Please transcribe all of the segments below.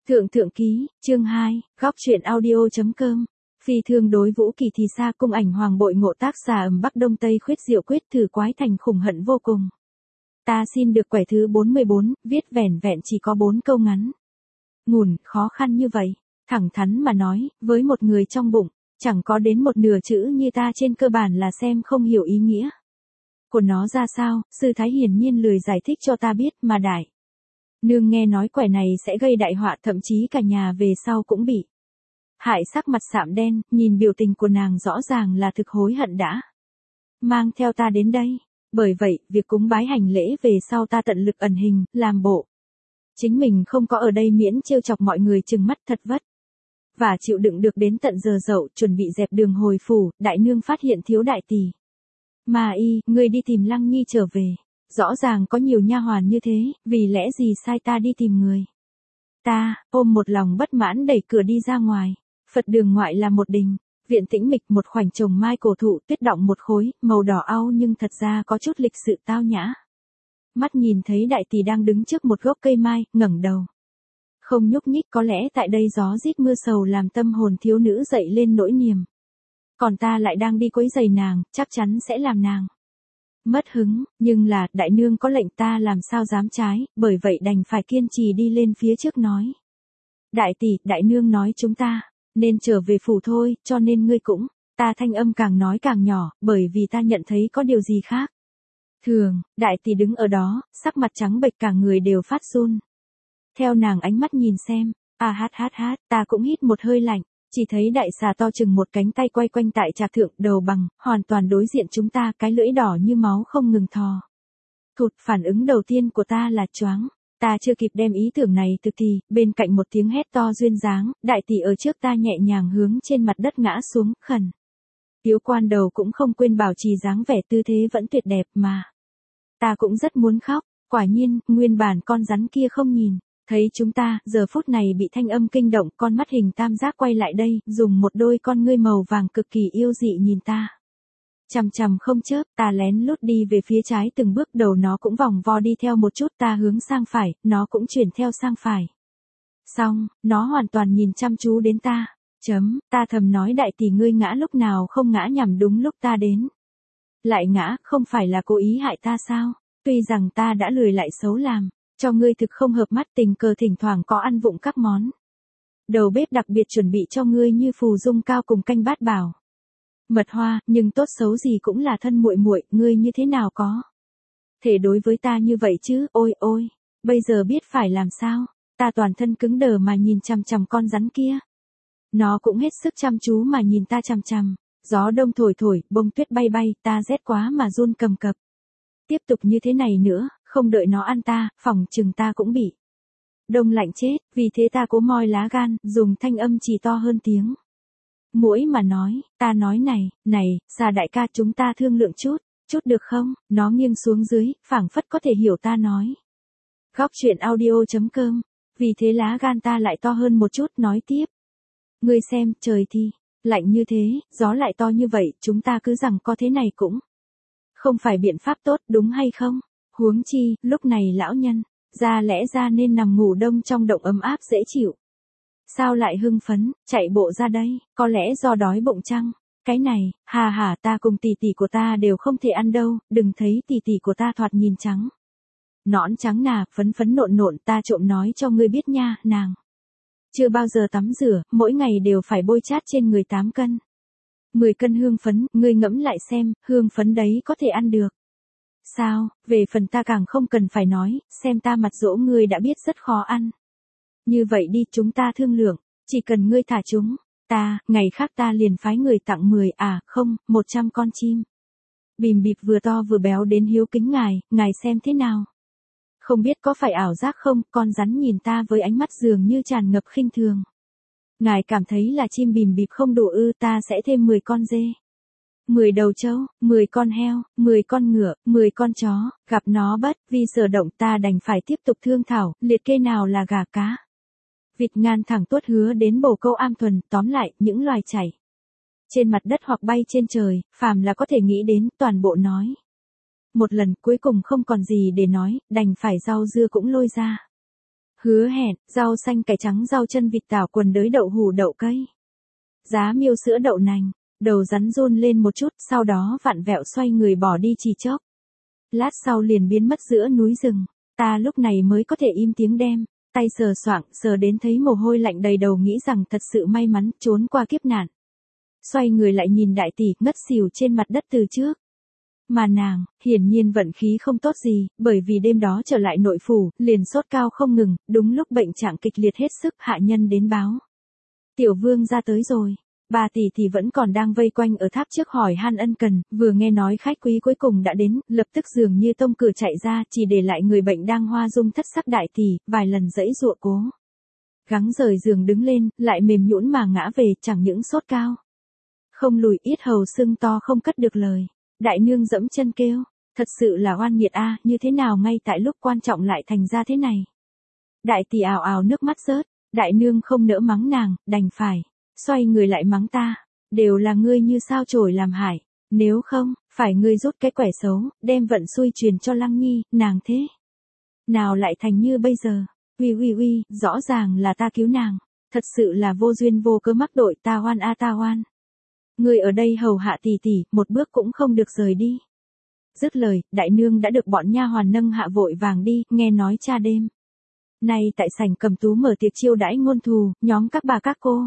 Thượng thượng ký, chương 2, góc truyện audio.com. Phi thương đối Vũ Kỳ thì xa cung ảnh hoàng bội ngộ tác xà ầm bắc đông tây khuyết diệu quyết thử quái thành khủng hận vô cùng. Ta xin được quẻ thứ 44, viết vẻn vẹn chỉ có 4 câu ngắn. Ngủn, khó khăn như vậy, thẳng thắn mà nói, với một người trong bụng, chẳng có đến một nửa chữ như ta trên cơ bản là xem không hiểu ý nghĩa của nó ra sao, sư thái hiển nhiên lười giải thích cho ta biết mà đại nương nghe nói quẻ này sẽ gây đại họa, thậm chí cả nhà về sau cũng bị hại, sắc mặt sạm đen, nhìn biểu tình của nàng rõ ràng là thực hối hận đã mang theo ta đến đây. Bởi vậy, việc cúng bái hành lễ về sau ta tận lực ẩn hình, làm bộ chính mình không có ở đây miễn trêu chọc mọi người trừng mắt thật vất và chịu đựng được đến tận giờ dậu, chuẩn bị dẹp đường hồi phủ. Đại nương phát hiện thiếu đại tỷ mà ngươi đi tìm Lăng Nhi trở về. Rõ ràng có nhiều nha hoàn như thế, vì lẽ gì sai ta đi tìm người? Ta, ôm một lòng bất mãn đẩy cửa đi ra ngoài. Phật đường ngoại là một đình, viện tĩnh mịch, một khoảnh trồng mai cổ thụ tuyết động một khối, màu đỏ au nhưng thật ra có chút lịch sự tao nhã. Mắt nhìn thấy đại tỷ đang đứng trước một gốc cây mai, ngẩng đầu không nhúc nhích, có lẽ tại đây gió rít mưa sầu làm tâm hồn thiếu nữ dậy lên nỗi niềm. Còn ta lại đang đi quấy giày nàng, chắc chắn sẽ làm nàng mất hứng, nhưng là, đại nương có lệnh ta làm sao dám trái, bởi vậy đành phải kiên trì đi lên phía trước nói. Đại tỷ, đại nương nói chúng ta nên trở về phủ thôi, cho nên ngươi cũng. Ta thanh âm càng nói càng nhỏ, bởi vì ta nhận thấy có điều gì khác thường. Đại tỷ đứng ở đó, sắc mặt trắng bệch, cả người đều phát run. Theo nàng ánh mắt nhìn xem, ta cũng hít một hơi lạnh. Chỉ thấy đại xà to chừng một cánh tay quay quanh tại trạc thượng, đầu bằng, hoàn toàn đối diện chúng ta, cái lưỡi đỏ như máu không ngừng thò thụt. Phản ứng đầu tiên của ta là choáng. Ta chưa kịp đem ý tưởng này thực thì, bên cạnh một tiếng hét to duyên dáng, đại tỷ ở trước ta nhẹ nhàng hướng trên mặt đất ngã xuống, khẩn. Tiếu quan đầu cũng không quên bảo trì dáng vẻ tư thế vẫn tuyệt đẹp mà. Ta cũng rất muốn khóc, quả nhiên, nguyên bản con rắn kia không nhìn thấy chúng ta, giờ phút này bị thanh âm kinh động, con mắt hình tam giác quay lại đây, dùng một đôi con ngươi màu vàng cực kỳ yêu dị nhìn ta. Chằm chằm không chớp. Ta lén lút đi về phía trái từng bước, đầu nó cũng vòng vo đi theo một chút, ta hướng sang phải, nó cũng chuyển theo sang phải. Xong, nó hoàn toàn nhìn chăm chú đến ta. Ta thầm nói đại tỷ ngươi ngã lúc nào không ngã nhằm đúng lúc ta đến. Lại ngã, không phải là cố ý hại ta sao? Tuy rằng ta đã lười lại xấu làm cho ngươi thực không hợp mắt, tình cờ thỉnh thoảng có ăn vụng các món đầu bếp đặc biệt chuẩn bị cho ngươi như phù dung cao cùng canh bát bảo mật hoa, nhưng tốt xấu gì cũng là thân muội muội, ngươi như thế nào có thể đối với ta như vậy chứ? Ôi ôi, bây giờ biết phải làm sao? Ta toàn thân cứng đờ mà nhìn chằm chằm con rắn kia. Nó cũng hết sức chăm chú mà nhìn ta chằm chằm. Gió đông thổi thổi, bông tuyết bay bay, ta rét quá mà run cầm cập. Tiếp tục như thế này nữa, không đợi nó ăn ta, phỏng chừng ta cũng bị đông lạnh chết. Vì thế ta cố moi lá gan, dùng thanh âm chỉ to hơn tiếng muỗi mà nói. Ta nói này, xà đại ca, chúng ta thương lượng chút được không? Nó nghiêng xuống dưới, phảng phất có thể hiểu ta nói. Góc truyện audio.com. Vì thế lá gan ta lại to hơn một chút, nói tiếp. Ngươi xem, trời thì lạnh như thế, gió lại to như vậy, chúng ta cứ rằng có thế này cũng không phải biện pháp tốt, đúng hay không? Huống chi, lúc này lão nhân ra lẽ ra nên nằm ngủ đông trong động ấm áp dễ chịu. Sao lại hưng phấn, chạy bộ ra đây? Có lẽ do đói bụng chăng? Cái này, ta cùng tỷ tỷ của ta đều không thể ăn đâu, đừng thấy tỷ tỷ của ta thoạt nhìn trắng nõn trắng nà, phấn phấn nộn nộn, ta trộm nói cho ngươi biết nha, nàng chưa bao giờ tắm rửa, mỗi ngày đều phải bôi chát trên người 8 cân. 10 cân hương phấn, ngươi ngẫm lại xem, hương phấn đấy có thể ăn được sao? Về phần ta càng không cần phải nói, xem ta mặt dỗ ngươi đã biết rất khó ăn. Như vậy đi, chúng ta thương lượng, chỉ cần ngươi thả chúng ta, ngày khác ta liền phái người tặng 100 con chim bìm bịp vừa to vừa béo đến hiếu kính ngài xem thế nào? Không biết có phải ảo giác không, con rắn nhìn ta với ánh mắt dường như tràn ngập khinh thường. Ngài cảm thấy là chim bìm bịp không đủ ư? Ta sẽ thêm 10 con dê, 10 đầu trâu, 10 con heo, 10 con ngựa, 10 con chó. Gặp nó bất vi sở động, ta đành phải tiếp tục thương thảo, liệt kê nào là gà cá vịt ngan thẳng tuốt hứa đến bồ câu am thuần. Tóm lại, những loài chảy trên mặt đất hoặc bay trên trời, phàm là có thể nghĩ đến, toàn bộ nói một lần. Cuối cùng không còn gì để nói, đành phải rau dưa cũng lôi ra. Hứa hẹn, rau xanh cải trắng rau chân vịt tảo quần đới đậu hủ đậu cây. Giá miêu sữa đậu nành, đầu rắn run lên một chút, sau đó vặn vẹo xoay người bỏ đi chỉ chốc. Lát sau liền biến mất giữa núi rừng, ta lúc này mới có thể im tiếng đem, tay sờ soạng, sờ đến thấy mồ hôi lạnh đầy đầu nghĩ rằng thật sự may mắn trốn qua kiếp nạn. Xoay người lại nhìn đại tỷ ngất xỉu trên mặt đất từ trước. Mà nàng, hiển nhiên vận khí không tốt gì, bởi vì đêm đó trở lại nội phủ, liền sốt cao không ngừng, đúng lúc bệnh trạng kịch liệt hết sức hạ nhân đến báo. Tiểu vương ra tới rồi. Bà tỷ thì vẫn còn đang vây quanh ở tháp trước hỏi han ân cần, vừa nghe nói khách quý cuối cùng đã đến, lập tức dường như tông cửa chạy ra, chỉ để lại người bệnh đang hoa dung thất sắc đại tỷ, vài lần giãy giụa cố gắng rời giường đứng lên, lại mềm nhũn mà ngã về, chẳng những sốt cao, không lùi, yết hầu sưng to không cất được lời. Đại nương dẫm chân kêu, thật sự là oan nghiệt a, như thế nào ngay tại lúc quan trọng lại thành ra thế này. Đại tỷ ào ào nước mắt rớt, đại nương không nỡ mắng nàng, đành phải xoay người lại mắng ta, đều là ngươi như sao chổi làm hại, nếu không, phải ngươi rút cái quẻ xấu, đem vận xui truyền cho Lăng Nhi, nàng thế nào lại thành như bây giờ. Uy, rõ ràng là ta cứu nàng, thật sự là vô duyên vô cớ mắc tội, ta oan a ta oan. Ngươi ở đây hầu hạ tỷ tỷ, một bước cũng không được rời đi. Dứt lời, đại nương đã được bọn nha hoàn nâng hạ vội vàng đi, nghe nói cha đêm nay tại sảnh Cầm Tú mở tiệc chiêu đãi ngôn thù, nhóm các bà các cô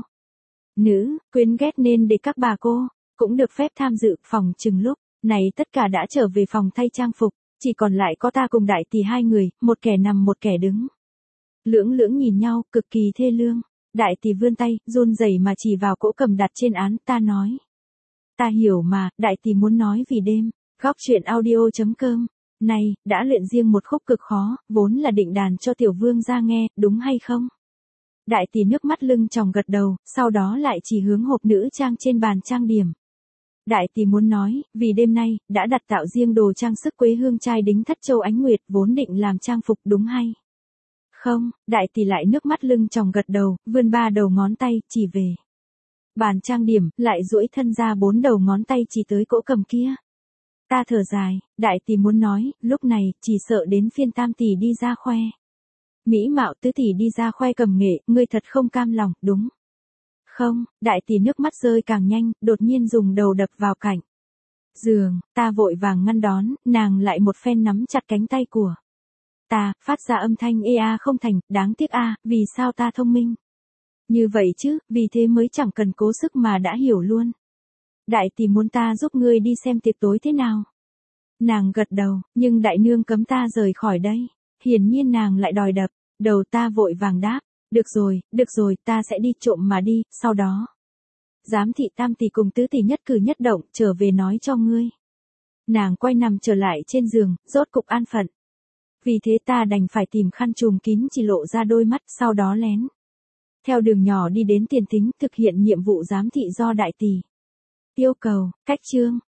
nữ quyến ghét nên để các bà cô cũng được phép tham dự. Phòng chừng lúc này tất cả đã trở về phòng thay trang phục, chỉ còn lại có ta cùng đại tỷ hai người, một kẻ nằm một kẻ đứng. Lưỡng nhìn nhau, cực kỳ thê lương. Đại tỷ vươn tay, run rẩy mà chỉ vào cỗ cầm đặt trên án, ta nói. Ta hiểu mà, đại tỷ muốn nói vì đêm. Góc truyện audio.com. Này, đã luyện riêng một khúc cực khó, vốn là định đàn cho tiểu vương ra nghe, đúng hay không? Đại tỷ nước mắt lưng tròng gật đầu, sau đó lại chỉ hướng hộp nữ trang trên bàn trang điểm. Đại tỷ muốn nói, vì đêm nay, đã đặt tạo riêng đồ trang sức quế hương trai đính thất châu ánh nguyệt, vốn định làm trang phục đúng hay? Không, đại tỷ lại nước mắt lưng tròng gật đầu, vươn 3 đầu ngón tay, chỉ về bàn trang điểm, lại duỗi thân ra 4 đầu ngón tay chỉ tới cỗ cầm kia. Ta thở dài, đại tỷ muốn nói, lúc này, chỉ sợ đến phiên tam tỷ đi ra khoe. Mỹ mạo tứ tỷ đi ra khoe cầm nghệ, ngươi thật không cam lòng, đúng không? Đại tỷ nước mắt rơi càng nhanh, đột nhiên dùng đầu đập vào cạnh giường, ta vội vàng ngăn đón, nàng lại một phen nắm chặt cánh tay của ta, phát ra âm thanh ê a không thành, đáng tiếc a, vì sao ta thông minh như vậy chứ, vì thế mới chẳng cần cố sức mà đã hiểu luôn. Đại tỷ muốn ta giúp ngươi đi xem tiệc tối thế nào? Nàng gật đầu, nhưng đại nương cấm ta rời khỏi đây. Hiển nhiên nàng lại đòi đập đầu ta, vội vàng đáp, được rồi, ta sẽ đi trộm mà đi, sau đó giám thị tam tỷ cùng tứ tỷ nhất cử nhất động, trở về nói cho ngươi. Nàng quay nằm trở lại trên giường, rốt cục an phận. Vì thế ta đành phải tìm khăn trùm kín chỉ lộ ra đôi mắt, sau đó lén theo đường nhỏ đi đến tiền thính thực hiện nhiệm vụ giám thị do đại tỷ yêu cầu. Cách chương